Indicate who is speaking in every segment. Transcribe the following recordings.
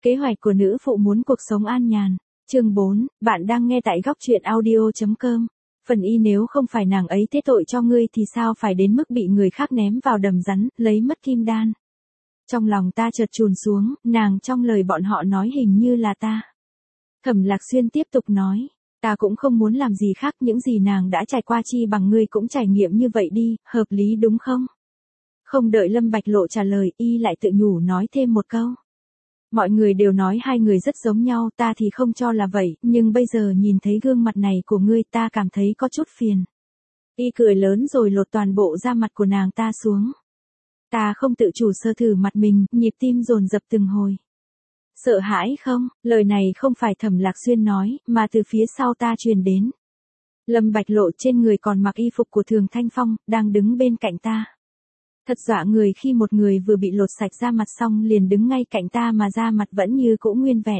Speaker 1: Kế hoạch của nữ phụ muốn cuộc sống an nhàn. Chương 4, bạn đang nghe tại góc truyện audio.com. Phần Y nếu không phải nàng ấy thế tội cho ngươi thì sao phải đến mức bị người khác ném vào đầm rắn, lấy mất kim đan. Trong lòng ta chợt chùn xuống, nàng trong lời bọn họ nói hình như là ta. Thẩm Lạc Xuyên tiếp tục nói, ta cũng không muốn làm gì khác, những gì nàng đã trải qua chi bằng ngươi cũng trải nghiệm như vậy đi, hợp lý đúng không? Không đợi Lâm Bạch Lộ trả lời, y lại tự nhủ nói thêm một câu. Mọi người đều nói hai người rất giống nhau, ta thì không cho là vậy, nhưng bây giờ nhìn thấy gương mặt này của ngươi ta cảm thấy có chút phiền. Y cười lớn rồi lột toàn bộ da mặt của nàng ta xuống. Ta không tự chủ sơ thử mặt mình, nhịp tim dồn dập từng hồi. Sợ hãi không? Lời này không phải Thẩm Lạc Xuyên nói, mà từ phía sau ta truyền đến. Lâm Bạch Lộ trên người còn mặc y phục của Thường Thanh Phong, đang đứng bên cạnh ta. Thật dọa người khi một người vừa bị lột sạch da mặt xong liền đứng ngay cạnh ta mà da mặt vẫn như cũ nguyên vẹn.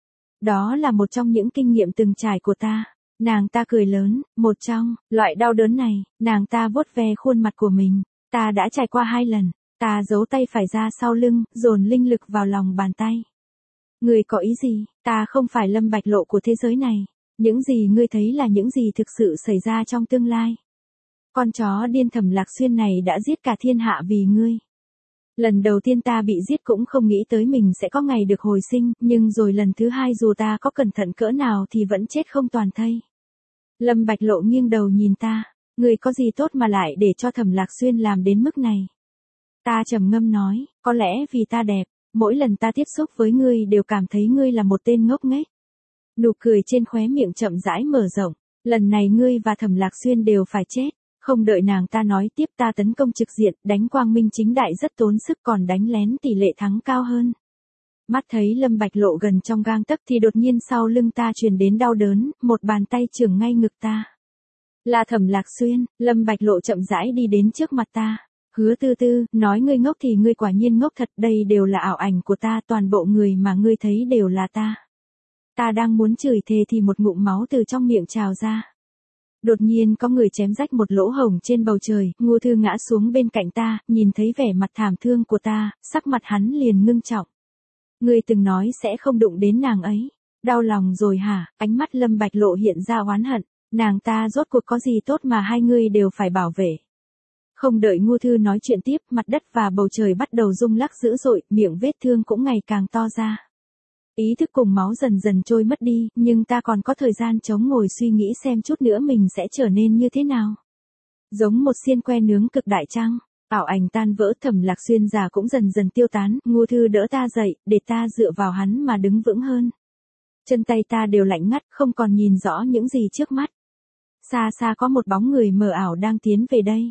Speaker 1: Đó là một trong những kinh nghiệm từng trải của ta. Nàng ta cười lớn, một trong loại đau đớn này, nàng ta vuốt ve khuôn mặt của mình. Ta đã trải qua 2 lần. Ta giấu tay phải ra sau lưng, dồn linh lực vào lòng bàn tay. Ngươi có ý gì? Ta không phải Lâm Bạch Lộ của thế giới này. Những gì ngươi thấy là những gì thực sự xảy ra trong tương lai. Con chó điên Thẩm Lạc Xuyên này đã giết cả thiên hạ vì ngươi. Lần đầu tiên ta bị giết cũng không nghĩ tới mình sẽ có ngày được hồi sinh, nhưng rồi lần thứ 2 dù ta có cẩn thận cỡ nào thì vẫn chết không toàn thây. Lâm Bạch Lộ nghiêng đầu nhìn ta, ngươi có gì tốt mà lại để cho Thẩm Lạc Xuyên làm đến mức này? Ta trầm ngâm nói, có lẽ vì ta đẹp, mỗi lần ta tiếp xúc với ngươi đều cảm thấy ngươi là một tên ngốc nghếch. Nụ cười trên khóe miệng chậm rãi mở rộng, lần này ngươi và Thẩm Lạc Xuyên đều phải chết. Không đợi nàng ta nói tiếp ta tấn công trực diện, đánh quang minh chính đại rất tốn sức, còn đánh lén tỷ lệ thắng cao hơn. Mắt thấy Lâm Bạch Lộ gần trong gang tấc thì đột nhiên sau lưng ta truyền đến đau đớn, một bàn tay chưởng ngay ngực ta. Là Thẩm Lạc Xuyên. Lâm Bạch Lộ chậm rãi đi đến trước mặt ta. Hứa Tư Tư, nói ngươi ngốc thì ngươi quả nhiên ngốc thật, đây đều là ảo ảnh của ta, toàn bộ người mà ngươi thấy đều là ta. Ta đang muốn chửi thề thì một ngụm máu từ trong miệng trào ra. Đột nhiên có người chém rách một lỗ hổng trên bầu trời, Ngô Thư ngã xuống bên cạnh ta, nhìn thấy vẻ mặt thảm thương của ta, sắc mặt hắn liền ngưng trọng. Ngươi từng nói sẽ không đụng đến nàng ấy. Đau lòng rồi hả? Ánh mắt Lâm Bạch Lộ hiện ra oán hận. Nàng ta rốt cuộc có gì tốt mà hai ngươi đều phải bảo vệ. Không đợi Ngô Thư nói chuyện tiếp, mặt đất và bầu trời bắt đầu rung lắc dữ dội, miệng vết thương cũng ngày càng to ra. Ý thức cùng máu dần dần trôi mất đi, nhưng ta còn có thời gian chống ngồi suy nghĩ xem chút nữa mình sẽ trở nên như thế nào. Giống một xiên que nướng cực đại trăng, ảo ảnh tan vỡ, Thẩm Lạc Xuyên già cũng dần dần tiêu tán, Ngô Thư đỡ ta dậy, để ta dựa vào hắn mà đứng vững hơn. Chân tay ta đều lạnh ngắt, không còn nhìn rõ những gì trước mắt. Xa xa có một bóng người mờ ảo đang tiến về đây.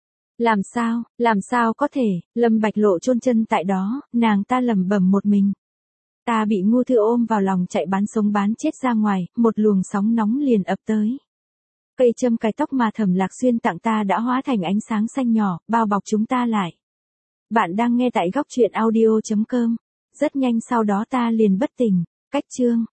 Speaker 1: Làm sao có thể? Lâm Bạch Lộ chôn chân tại đó, nàng ta lẩm bẩm một mình. Ta bị Ngô Thư ôm vào lòng chạy bán sống bán chết ra ngoài, một luồng sóng nóng liền ập tới. Cây châm cài tóc mà Thẩm Lạc Xuyên tặng ta đã hóa thành ánh sáng xanh nhỏ, bao bọc chúng ta lại. Bạn đang nghe tại góc truyện audio.com. Rất nhanh sau đó ta liền bất tỉnh. Cách chương